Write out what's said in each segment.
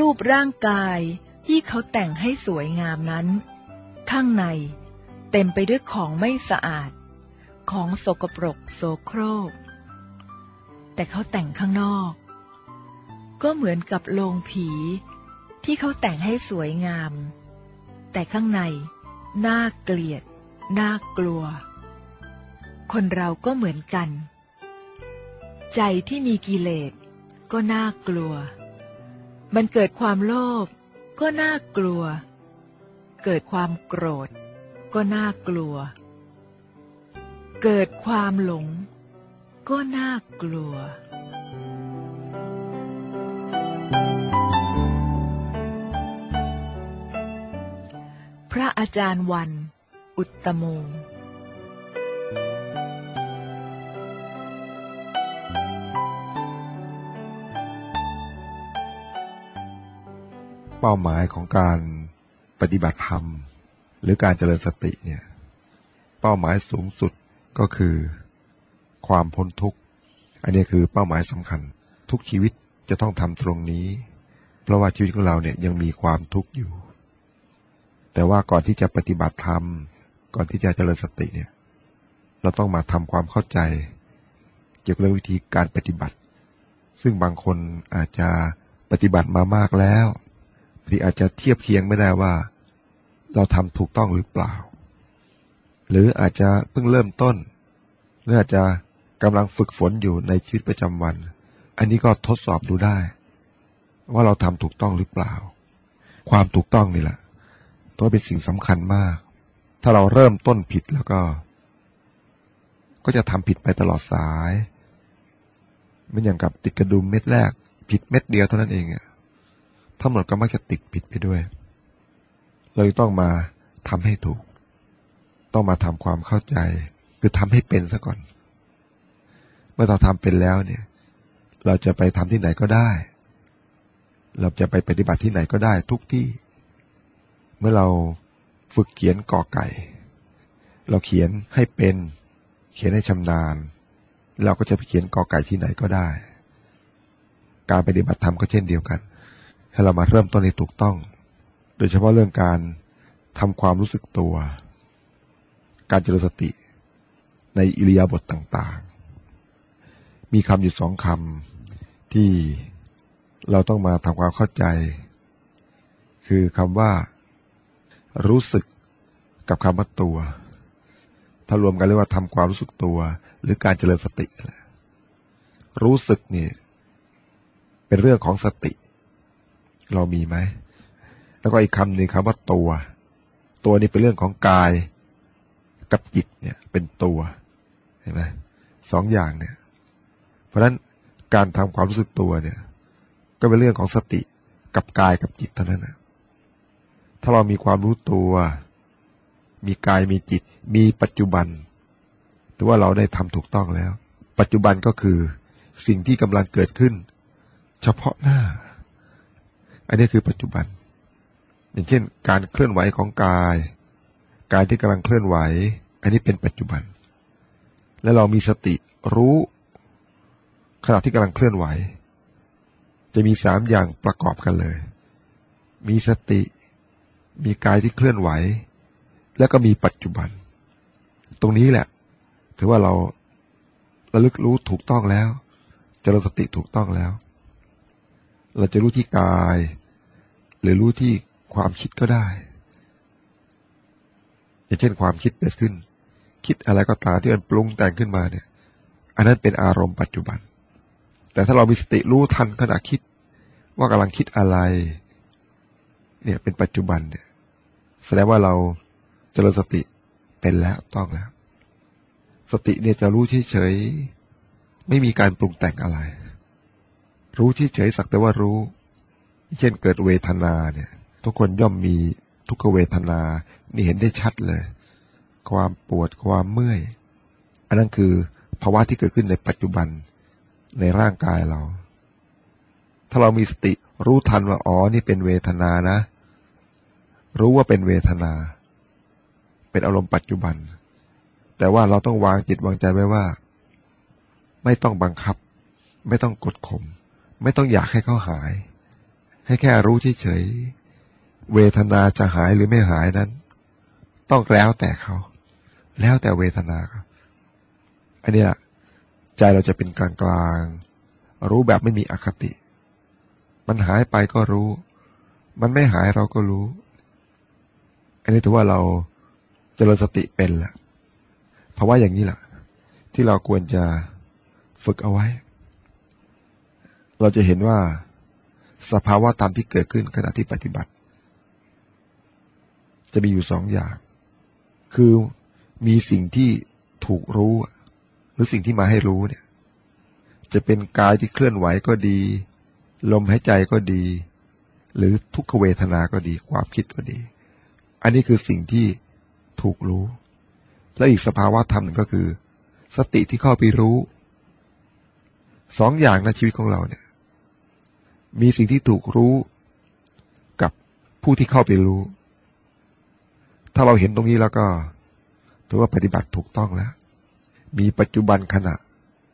รูปร่างกายที่เขาแต่งให้สวยงามนั้นข้างในเต็มไปด้วยของไม่สะอาดของสกปรกโสโครกแต่เขาแต่งข้างนอกก็เหมือนกับโลงผีที่เขาแต่งให้สวยงามแต่ข้างในน่าเกลียดน่ากลัวคนเราก็เหมือนกันใจที่มีกิเลสก็น่ากลัวมันเกิดความโลภก็น่ากลัวเกิดความโกรธก็น่ากลัวเกิดความหลงก็น่ากลัวพระอาจารย์วันอุตตโมเป้าหมายของการปฏิบัติธรรมหรือการเจริญสติเนี่ยเป้าหมายสูงสุดก็คือความพ้นทุกข์อันนี้คือเป้าหมายสำคัญทุกชีวิตจะต้องทำตรงนี้เพราะว่าชีวิตของเราเนี่ยยังมีความทุกข์อยู่แต่ว่าก่อนที่จะปฏิบัติธรรมก่อนที่จะเจริญสติเนี่ยเราต้องมาทำความเข้าใจเกี่ยวกับเรื่องวิธีการปฏิบัติซึ่งบางคนอาจจะปฏิบัติมามากแล้วบางทีอาจจะเทียบเคียงไม่ได้ว่าเราทำถูกต้องหรือเปล่าหรืออาจจะเพิ่งเริ่มต้นหรืออาจจะกำลังฝึกฝนอยู่ในชีวิตประจำวันอันนี้ก็ทดสอบดูได้ว่าเราทำถูกต้องหรือเปล่าความถูกต้องนี่แหละตัวเป็นสิ่งสำคัญมากถ้าเราเริ่มต้นผิดแล้วก็จะทำผิดไปตลอดสายเหมือนอย่างกับติดกระดุมเม็ดแรกผิดเม็ดเดียวเท่านั้นเองทั้งหมดก็มักจะติดผิดไปด้วยเราต้องมาทำให้ถูกต้องมาทำความเข้าใจคือทำให้เป็นซะก่อนเมื่อเราทำเป็นแล้วเนี่ยเราจะไปทำที่ไหนก็ได้เราจะไปปฏิบัติที่ไหนก็ได้ทุกที่เมื่อเราฝึกเขียนกอไก่เราเขียนให้เป็นเขียนให้ชำนาญเราก็จะไปเขียนกอไก่ที่ไหนก็ได้การปฏิบัติธรรมก็เช่นเดียวกันให้เรามาเริ่มต้นให้ถูกต้องโดยเฉพาะเรื่องการทำความรู้สึกตัวการเจริญสติในอิริยาบถต่างๆมีคำอยู่สองคำที่เราต้องมาทำความเข้าใจคือคำว่ารู้สึกกับคำว่าตัวถ้ารวมกันเรียกว่าทำความรู้สึกตัวหรือการเจริญสติรู้สึกนี่เป็นเรื่องของสติเรามีไหมแล้วก็อีกคำหนึ่งคำว่าตัวนี่เป็นเรื่องของกายกับจิตเนี่ยเป็นตัวเห็นไหมสองอย่างเนี่ยเพราะฉะนั้นการทำความรู้สึกตัวเนี่ยก็เป็นเรื่องของสติกับกายกับจิตเท่านั้นนะถ้าเรามีความรู้ตัวมีกายมีจิตมีปัจจุบันถือว่าเราได้ทำถูกต้องแล้วปัจจุบันก็คือสิ่งที่กำลังเกิดขึ้นเฉพาะหน้าอันนี้คือปัจจุบันอย่างเช่นการเคลื่อนไหวของกายที่กำลังเคลื่อนไหวอันนี้เป็นปัจจุบันและเรามีสติรู้ขณะที่กำลังเคลื่อนไหวจะมีสามอย่างประกอบกันเลยมีสติมีกายที่เคลื่อนไหวแล้วก็มีปัจจุบันตรงนี้แหละถือว่าเราระลึกรู้ถูกต้องแล้วเจริญสติถูกต้องแล้วเราจะรู้ที่กายหรือรู้ที่ความคิดก็ได้อย่างเช่นความคิดเกิดขึ้นคิดอะไรก็ตามที่มันปรุงแต่งขึ้นมาเนี่ยอันนั้นเป็นอารมณ์ปัจจุบันแต่ถ้าเรามีสติรู้ทันขณะคิดว่ากำลังคิดอะไรเนี่ยเป็นปัจจุบันเนี่ยแสดงว่าเราเจริญสติเป็นแล้วต้องแล้วสติเนี่ยจะรู้เฉยๆไม่มีการปรุงแต่งอะไรรู้เฉยๆสักแต่ว่ารู้เช่นเกิดเวทนาเนี่ยทุกคนย่อมมีทุกขเวทนานี่เห็นได้ชัดเลยความปวดความเมื่อยอันนั้นคือภาวะที่เกิดขึ้นในปัจจุบันในร่างกายเราถ้าเรามีสติรู้ทันว่าอ๋อนี่เป็นเวทนานะรู้ว่าเป็นเวทนาเป็นอารมณ์ปัจจุบันแต่ว่าเราต้องวางจิตวางใจไว้ว่าไม่ต้องบังคับไม่ต้องกดข่มไม่ต้องอยากให้เขาหายให้แค่รู้เฉยๆเวทนาจะหายหรือไม่หายนั้นต้องแล้วแต่เขาแล้วแต่เวทนาครับอันนี้แหละใจเราจะเป็นกลางๆรู้แบบไม่มีอคติมันหายไปก็รู้มันไม่หายเราก็รู้อันนี้ถือว่าเราเจริญสติเป็นแหละเพราะว่าอย่างนี้แหละที่เราควรจะฝึกเอาไว้เราจะเห็นว่าสภาวะธรรมที่เกิดขึ้นขณะที่ปฏิบัติจะมีอยู่สองอย่างคือมีสิ่งที่ถูกรู้หรือสิ่งที่มาให้รู้เนี่ยจะเป็นกายที่เคลื่อนไหวก็ดีลมหายใจก็ดีหรือทุกขเวทนาก็ดีความคิดก็ดีอันนี้คือสิ่งที่ถูกรู้และอีกสภาวะธรรมหนึ่งก็คือสติที่เข้าไปรู้สองอย่างในชีวิตของเราเนี่ยมีสิ่งที่ถูกรู้กับผู้ที่เข้าไปรู้ถ้าเราเห็นตรงนี้แล้วก็ถือว่าปฏิบัติถูกต้องแล้วมีปัจจุบันขณะ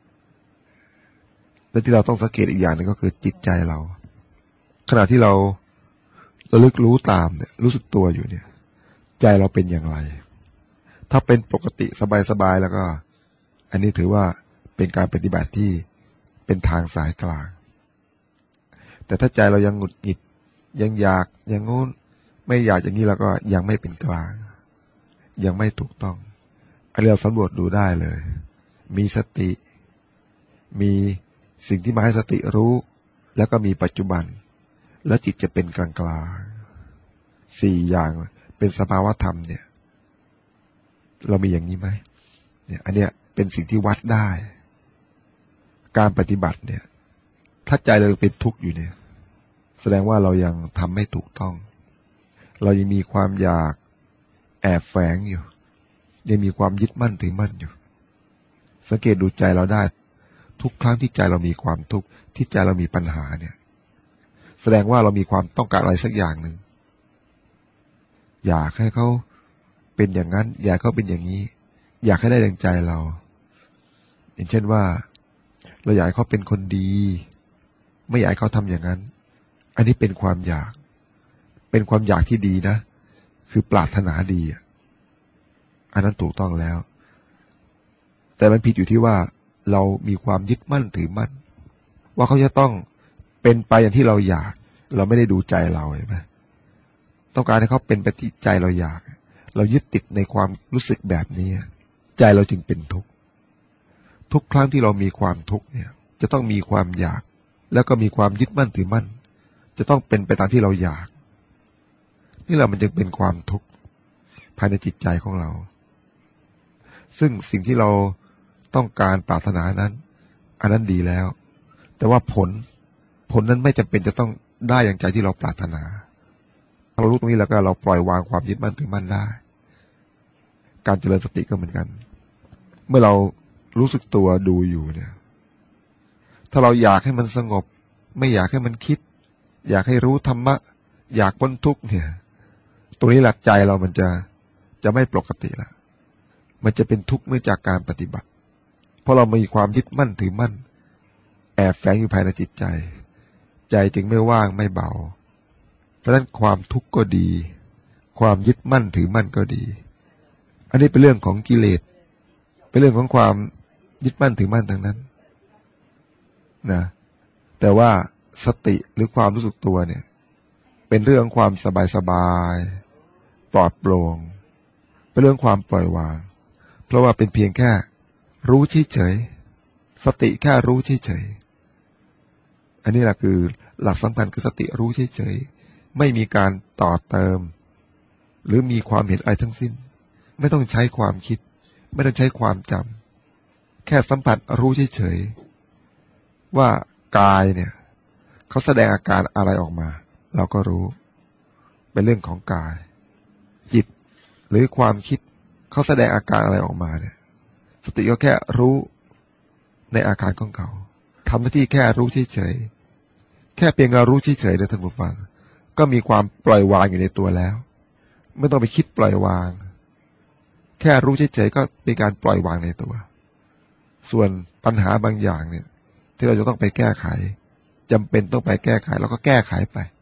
และที่เราต้องสังเกตอีกอย่างหนึ่งก็คือจิตใจเราขณะที่เราระลึกรู้ตามเนี่ยรู้สึกตัวอยู่เนี่ยใจเราเป็นอย่างไรถ้าเป็นปกติสบายๆแล้วก็อันนี้ถือว่าเป็นการปฏิบัติที่เป็นทางสายกลางแต่ถ้าใจเรายังหงุดหงิดยังอยากอย่างงู้นไม่อยากอย่างนี้แล้วก็ยังไม่เป็นกลางยังไม่ถูกต้องอันนี้เราสำรวจดูได้เลยมีสติมีสิ่งที่มาให้สติรู้แล้วก็มีปัจจุบันแล้วจิตจะเป็นกลางกลางสี่อย่างเป็นสภาวะธรรมเนี่ยเรามีอย่างนี้ไหมเนี่ยอันเนี้ยเป็นสิ่งที่วัดได้การปฏิบัติเนี่ยถ้าใจเราเป็นทุกข์อยู่เนี่ยแสดงว่าเรายังทำไม่ถูกต้องเรายังมีความอยากแอบแฝงอยู่ยังมีความยึดมั่นถือมั่นอยู่สังเกตดูใจเราได้ทุกครั้งที่ใจเรามีความทุกข์ที่ใจเรามีปัญหาเนี่ยแสดงว่าเรามีความต้องการอะไรสักอย่างหนึ่งอยากให้เขาเป็นอย่างนั้นอยากให้เขาเป็นอย่างนี้อยากให้ได้ดังใจเราอย่างเช่นว่าเราอยากให้เขาเป็นคนดีไม่อยากให้เขาทำอย่างนั้นอันนี้เป็นความอยากเป็นความอยากที่ดีนะคือปรารถนาดีอันนั้นถูกต้องแล้วแต่มันผิดอยู่ที่ว่าเรามีความยึดมั่นถือมั่นว่าเขาจะต้องเป็นไปอย่างที่เราอยากเราไม่ได้ดูใจเราเห็นไหมต้องการให้เขาเป็นไปที่ใจเราอยากเรายึดติดในความรู้สึกแบบนี้ใจเราจึงเป็นทุกข์ทุกครั้งที่เรามีความทุกข์เนี่ยจะต้องมีความอยากแล้วก็มีความยึดมั่นถือมั่นจะต้องเป็นไปตามที่เราอยากนี่แหละมันจึงเป็นความทุกข์ภายในจิตใจของเราซึ่งสิ่งที่เราต้องการปรารถนานั้นอันนั้นดีแล้วแต่ว่าผลนั้นไม่จำเป็นจะต้องได้อย่างใจที่เราปรารถนาเรารู้ตรงนี้แล้วก็เราปล่อยวางความยึดมั่นถือมั่นได้การเจริญสติก็เหมือนกันเมื่อเรารู้สึกตัวดูอยู่เนี่ยถ้าเราอยากให้มันสงบไม่อยากให้มันคิดอยากให้รู้ธรรมะอยากพ้นทุกข์เนี่ยตรงนี้หลักใจเรามันจะไม่ปกติละมันจะเป็นทุกข์เนื่องจากการปฏิบัติเพราะเรามีความยึดมั่นถือมั่นแอบแฝงอยู่ภายในจิตใจใจจึงไม่ว่างไม่เบาเพราะฉะนั้นความทุกข์ก็ดีความยึดมั่นถือมั่นก็ดีอันนี้เป็นเรื่องของกิเลสเป็นเรื่องของความยึดมั่นถือมั่นทั้งนั้นนะแต่ว่าสติหรือความรู้สึกตัวเนี่ยเป็นเรื่องความสบายๆปลอดโปร่งเป็นเรื่องความปล่อยวางเพราะว่าเป็นเพียงแค่รู้เฉยๆสติแค่รู้เฉยๆอันนี้แหละคือหลักสำคัญคือสติรู้เฉยๆไม่มีการต่อเติมหรือมีความเห็นอะไรทั้งสิ้นไม่ต้องใช้ความคิดไม่ต้องใช้ความจำแค่สัมผัสรู้เฉยๆว่ากายเนี่ยเขาแสดงอาการอะไรออกมาเราก็รู้เป็นเรื่องของกายจิตหรือความคิดเขาแสดงอาการอะไรออกมาเนี่ยสติก็แค่รู้ในอาการของเขาทำหน้าที่แค่รู้เฉยๆแค่เพียงเรารู้เฉยๆนะท่านผู้ฟังก็มีความปล่อยวางอยู่ในตัวแล้วไม่ต้องไปคิดปล่อยวางแค่รู้เฉยๆก็เป็นการปล่อยวางในตัวส่วนปัญหาบางอย่างเนี่ยที่เราจะต้องไปแก้ไขจำเป็นต้องไปแก้ไขแล้วก็แก้ไขไป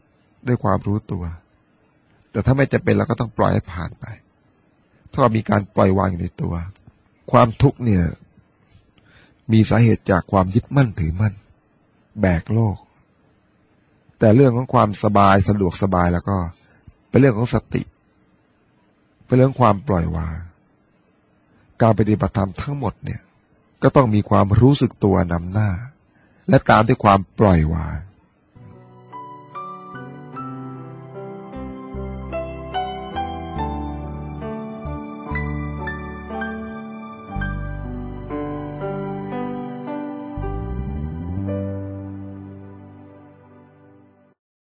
ด้วยความรู้ตัวแต่ถ้าไม่จำเป็นเราก็ต้องปล่อยให้ผ่านไปถ้ามีการปล่อยวางอยู่ในตัวความทุกข์เนี่ยมีสาเหตุจากความยึดมั่นถือมั่นแบกโลกแต่เรื่องของความสบายสะดวกสบายแล้วก็เป็นเรื่องของสติเป็นเรื่องความปล่อยวางการปฏิบัติธรรมทั้งหมดเนี่ยก็ต้องมีความรู้สึกตัวนำหน้าและตามด้วยความปล่อยวาง